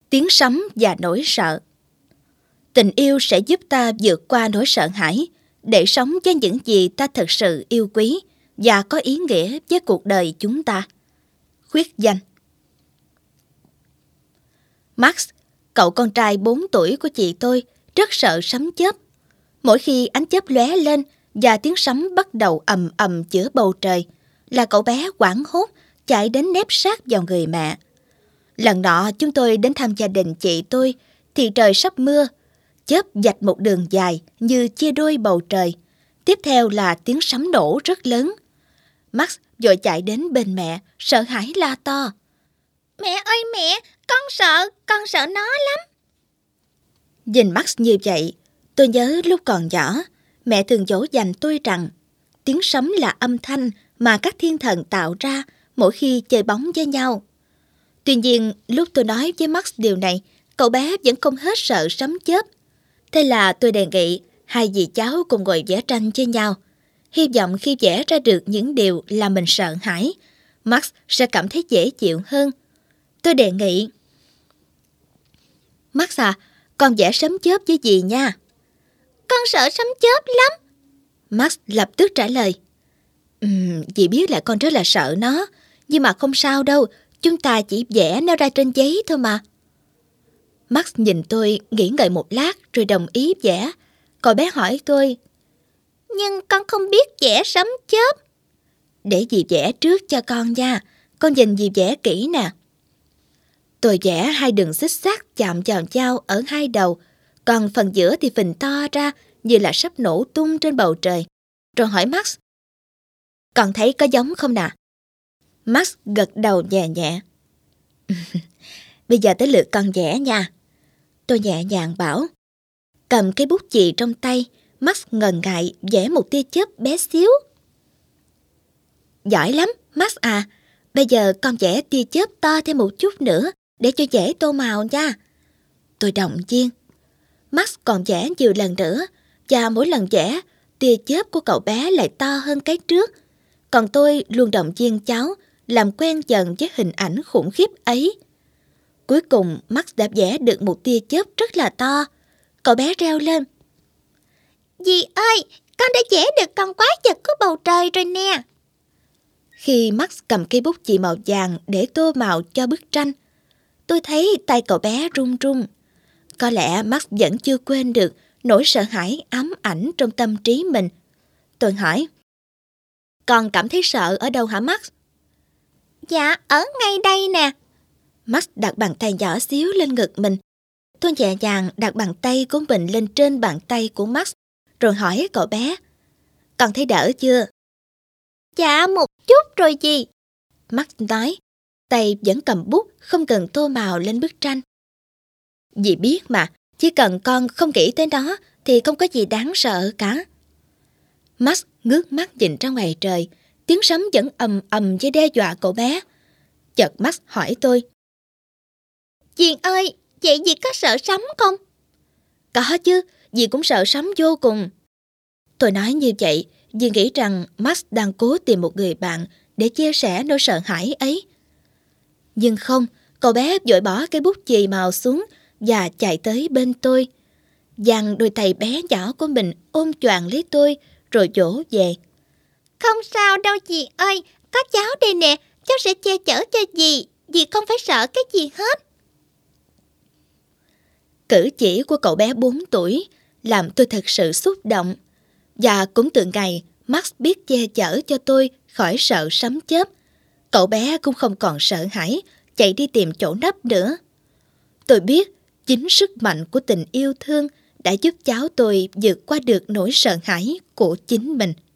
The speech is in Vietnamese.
Tiếng sấm và nỗi sợ. Tình yêu sẽ giúp ta vượt qua nỗi sợ hãi để sống với những gì ta thật sự yêu quý và có ý nghĩa với cuộc đời chúng ta. Khuyết danh. Max, cậu con trai 4 tuổi của chị tôi, rất sợ sấm chớp. Mỗi khi ánh chớp lóe lên và tiếng sấm bắt đầu ầm ầm giữa bầu trời, là cậu bé hoảng hốt chạy đến nép sát vào người mẹ. Lần nọ chúng tôi đến thăm gia đình chị tôi thì trời sắp mưa. Chớp vạch một đường dài như chia đôi bầu trời. Tiếp theo là tiếng sấm nổ rất lớn. Max vội chạy đến bên mẹ, sợ hãi la to. Mẹ ơi mẹ, con sợ nó lắm. Nhìn Max như vậy, tôi nhớ lúc còn nhỏ, mẹ thường dỗ dành tôi rằng tiếng sấm là âm thanh mà các thiên thần tạo ra mỗi khi chơi bóng với nhau. Tuy nhiên, lúc tôi nói với Max điều này, cậu bé vẫn không hết sợ sấm chớp. Thế là tôi đề nghị hai dì cháu cùng ngồi vẽ tranh với nhau. Hy vọng khi vẽ ra được những điều làm mình sợ hãi, Max sẽ cảm thấy dễ chịu hơn. Tôi đề nghị: Max à, con vẽ sấm chớp với dì nha. Con sợ sấm chớp lắm. Max lập tức trả lời: Dì biết là con rất là sợ nó, nhưng mà không sao đâu, chúng ta chỉ vẽ nó ra trên giấy thôi mà. Max nhìn tôi nghĩ ngợi một lát rồi đồng ý vẽ. Cậu bé hỏi tôi: Nhưng con không biết vẽ sấm chớp. Để dì vẽ trước cho con nha, con nhìn dì vẽ kỹ nè. Tôi vẽ hai đường xích sắt chạm vào nhau ở hai đầu, còn phần giữa thì phình to ra như là sắp nổ tung trên bầu trời. Rồi hỏi Max: Con thấy có giống không nè? Max gật đầu nhẹ nhẹ. Bây giờ tới lượt con vẽ nha. Tôi nhẹ nhàng bảo. Cầm cái bút chì trong tay, Max ngần ngại vẽ một tia chớp bé xíu. Giỏi lắm, Max à. Bây giờ con vẽ tia chớp to thêm một chút nữa để cho dễ tô màu nha. Tôi động viên. Max còn vẽ nhiều lần nữa, và mỗi lần vẽ, tia chớp của cậu bé lại to hơn cái trước. Còn tôi luôn động viên cháu làm quen dần với hình ảnh khủng khiếp ấy. Cuối cùng Max đã vẽ được một tia chớp rất là to. Cậu bé reo lên: Dì ơi, con đã vẽ được con quái vật của bầu trời rồi nè. Khi Max cầm cây bút chì màu vàng để tô màu cho bức tranh, tôi thấy tay cậu bé run run. Có lẽ Max vẫn chưa quên được nỗi sợ hãi ám ảnh trong tâm trí mình. Tôi hỏi: Con cảm thấy sợ ở đâu hả Max? Dạ, ở ngay đây nè. Max đặt bàn tay nhỏ xíu lên ngực mình. Tôi nhẹ nhàng đặt bàn tay của mình lên trên bàn tay của Max, rồi hỏi cậu bé: Con thấy đỡ chưa? Dạ, một chút rồi dì. Max nói, tay vẫn cầm bút, không cần tô màu lên bức tranh. Dì biết mà, chỉ cần con không nghĩ tới nó thì không có gì đáng sợ cả. Max ngước mắt nhìn ra ngoài trời, tiếng sấm vẫn ầm ầm như đe dọa cậu bé. Chợt Max hỏi tôi: Dì ơi, vậy dì có sợ sấm không? Có chứ, dì cũng sợ sấm vô cùng. Tôi nói như vậy vì nghĩ rằng Max đang cố tìm một người bạn để chia sẻ nỗi sợ hãi ấy. Nhưng không, cậu bé vội bỏ cái bút chì màu xuống và chạy tới bên tôi, giằng đôi tay bé nhỏ của mình ôm choàng lấy tôi rồi dỗ về. Không sao đâu dì ơi, có cháu đây nè, cháu sẽ che chở cho dì, dì không phải sợ cái gì hết. Cử chỉ của cậu bé 4 tuổi làm tôi thật sự xúc động. Và cũng từ ngày Max biết che chở cho tôi khỏi sợ sấm chớp, cậu bé cũng không còn sợ hãi chạy đi tìm chỗ nấp nữa. Tôi biết chính sức mạnh của tình yêu thương đã giúp cháu tôi vượt qua được nỗi sợ hãi của chính mình.